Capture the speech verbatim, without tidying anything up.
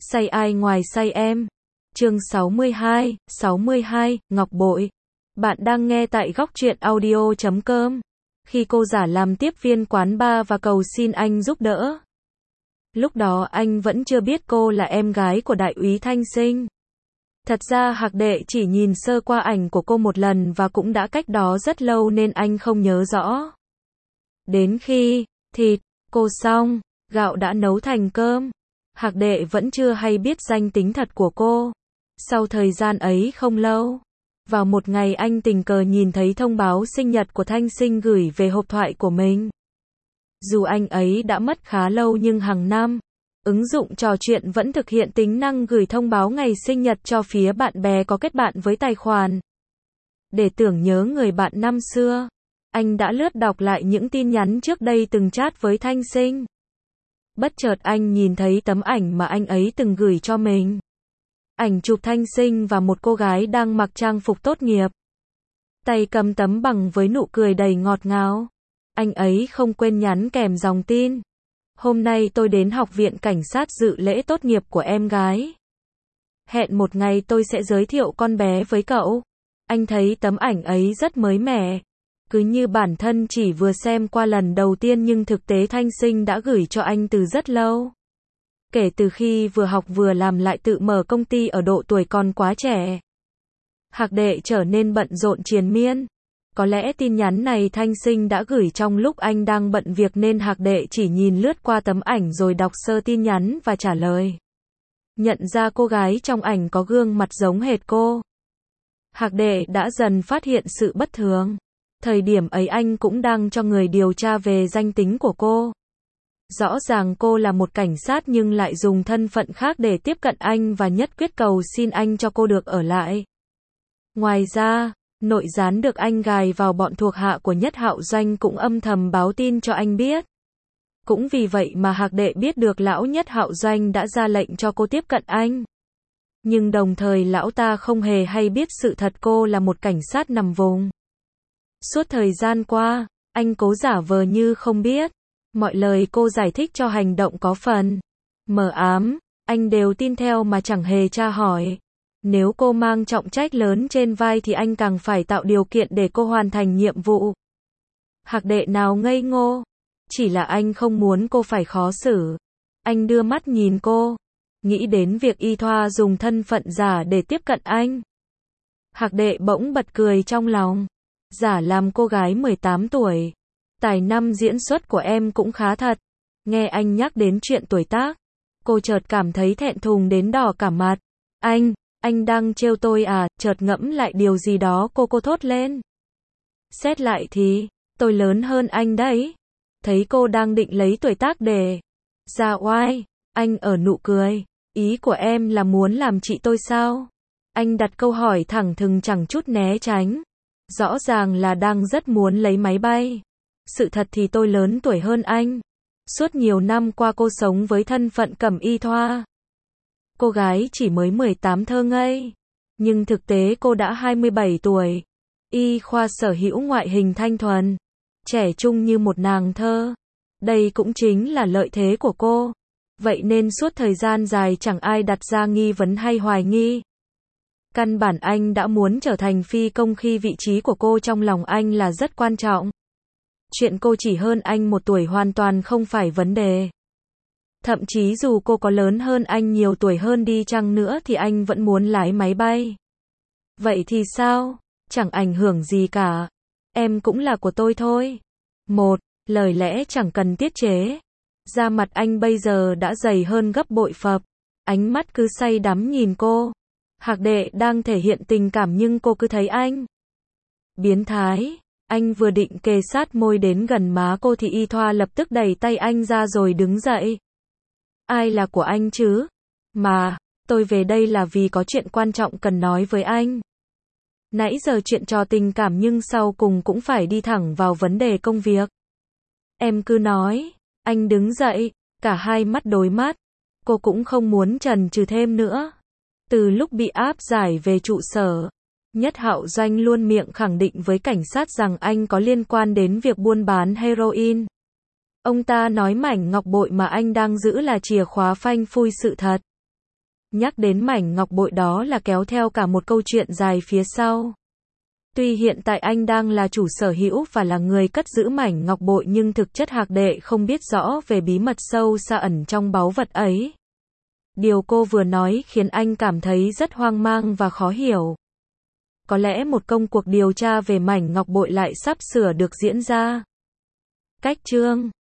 Say ai ngoài say em. Chương sáu mươi hai, sáu mươi hai, Ngọc Bội. Bạn đang nghe tại góc truyện audio chấm com. Khi cô giả làm tiếp viên quán bar và cầu xin anh giúp đỡ. Lúc đó anh vẫn chưa biết cô là em gái của đại úy Thanh Sinh. Thật ra Hạc Đệ chỉ nhìn sơ qua ảnh của cô một lần và cũng đã cách đó rất lâu nên anh không nhớ rõ. Đến khi thịt cô xong, gạo đã nấu thành cơm, Hạc Đệ vẫn chưa hay biết danh tính thật của cô. Sau thời gian ấy không lâu, vào một ngày anh tình cờ nhìn thấy thông báo sinh nhật của Thanh Sinh gửi về hộp thoại của mình. Dù anh ấy đã mất khá lâu nhưng hàng năm, ứng dụng trò chuyện vẫn thực hiện tính năng gửi thông báo ngày sinh nhật cho phía bạn bè có kết bạn với tài khoản. Để tưởng nhớ người bạn năm xưa, anh đã lướt đọc lại những tin nhắn trước đây từng chat với Thanh Sinh. Bất chợt anh nhìn thấy tấm ảnh mà anh ấy từng gửi cho mình. Ảnh chụp Thanh Sinh và một cô gái đang mặc trang phục tốt nghiệp. Tay cầm tấm bằng với nụ cười đầy ngọt ngào. Anh ấy không quên nhắn kèm dòng tin. Hôm nay tôi đến học viện cảnh sát dự lễ tốt nghiệp của em gái. Hẹn một ngày tôi sẽ giới thiệu con bé với cậu. Anh thấy tấm ảnh ấy rất mới mẻ. Cứ như bản thân chỉ vừa xem qua lần đầu tiên nhưng thực tế Thanh Sinh đã gửi cho anh từ rất lâu. Kể từ khi vừa học vừa làm lại tự mở công ty ở độ tuổi còn quá trẻ. Hạc Đệ trở nên bận rộn triền miên. Có lẽ tin nhắn này Thanh Sinh đã gửi trong lúc anh đang bận việc nên Hạc Đệ chỉ nhìn lướt qua tấm ảnh rồi đọc sơ tin nhắn và trả lời. Nhận ra cô gái trong ảnh có gương mặt giống hệt cô. Hạc Đệ đã dần phát hiện sự bất thường. Thời điểm ấy anh cũng đang cho người điều tra về danh tính của cô. Rõ ràng cô là một cảnh sát nhưng lại dùng thân phận khác để tiếp cận anh và nhất quyết cầu xin anh cho cô được ở lại. Ngoài ra, nội gián được anh gài vào bọn thuộc hạ của Nhất Hạo Doanh cũng âm thầm báo tin cho anh biết. Cũng vì vậy mà Hạc Đệ biết được lão Nhất Hạo Doanh đã ra lệnh cho cô tiếp cận anh. Nhưng đồng thời lão ta không hề hay biết sự thật cô là một cảnh sát nằm vùng. Suốt thời gian qua, anh cố giả vờ như không biết. Mọi lời cô giải thích cho hành động có phần mờ ám, anh đều tin theo mà chẳng hề tra hỏi. Nếu cô mang trọng trách lớn trên vai thì anh càng phải tạo điều kiện để cô hoàn thành nhiệm vụ. Hạc Đệ nào ngây ngô, chỉ là anh không muốn cô phải khó xử. Anh đưa mắt nhìn cô, nghĩ đến việc Y Thoa dùng thân phận giả để tiếp cận anh. Hạc Đệ bỗng bật cười trong lòng. Giả làm cô gái mười tám tuổi. Tài năm diễn xuất của em cũng khá thật. Nghe anh nhắc đến chuyện tuổi tác, cô chợt cảm thấy thẹn thùng đến đỏ cả mặt. Anh, anh đang trêu tôi à? Chợt ngẫm lại điều gì đó cô cô thốt lên. Xét lại thì, tôi lớn hơn anh đấy. Thấy cô đang định lấy tuổi tác để ra oai, anh ở nụ cười. Ý của em là muốn làm chị tôi sao? Anh đặt câu hỏi thẳng thừng chẳng chút né tránh. Rõ ràng là đang rất muốn lấy máy bay. Sự thật thì tôi lớn tuổi hơn anh. Suốt nhiều năm qua cô sống với thân phận Cẩm Y Thoa. Cô gái chỉ mới mười tám thơ ngây. Nhưng thực tế cô đã hai mươi bảy tuổi. Y khoa sở hữu ngoại hình thanh thuần. Trẻ trung như một nàng thơ. Đây cũng chính là lợi thế của cô. Vậy nên suốt thời gian dài chẳng ai đặt ra nghi vấn hay hoài nghi. Căn bản anh đã muốn trở thành phi công khi vị trí của cô trong lòng anh là rất quan trọng. Chuyện cô chỉ hơn anh một tuổi hoàn toàn không phải vấn đề. Thậm chí dù cô có lớn hơn anh nhiều tuổi hơn đi chăng nữa thì anh vẫn muốn lái máy bay. Vậy thì sao? Chẳng ảnh hưởng gì cả. Em cũng là của tôi thôi. Một, lời lẽ chẳng cần tiết chế. Da mặt anh bây giờ đã dày hơn gấp bội phập. Ánh mắt cứ say đắm nhìn cô. Hạc Đệ đang thể hiện tình cảm nhưng cô cứ thấy anh biến thái. Anh vừa định kề sát môi đến gần má cô thì Y Thoa lập tức đẩy tay anh ra rồi đứng dậy. Ai là của anh chứ? Mà, tôi về đây là vì có chuyện quan trọng cần nói với anh. Nãy giờ chuyện trò tình cảm nhưng sau cùng cũng phải đi thẳng vào vấn đề công việc. Em cứ nói. Anh đứng dậy, cả hai mắt đối mắt. Cô cũng không muốn chần chừ thêm nữa. Từ lúc bị áp giải về trụ sở, Nhất Hạo Doanh luôn miệng khẳng định với cảnh sát rằng anh có liên quan đến việc buôn bán heroin. Ông ta nói mảnh ngọc bội mà anh đang giữ là chìa khóa phanh phui sự thật. Nhắc đến mảnh ngọc bội đó là kéo theo cả một câu chuyện dài phía sau. Tuy hiện tại anh đang là chủ sở hữu và là người cất giữ mảnh ngọc bội nhưng thực chất Hạc Đệ không biết rõ về bí mật sâu xa ẩn trong báu vật ấy. Điều cô vừa nói khiến anh cảm thấy rất hoang mang và khó hiểu. Có lẽ một công cuộc điều tra về mảnh ngọc bội lại sắp sửa được diễn ra. Cách chương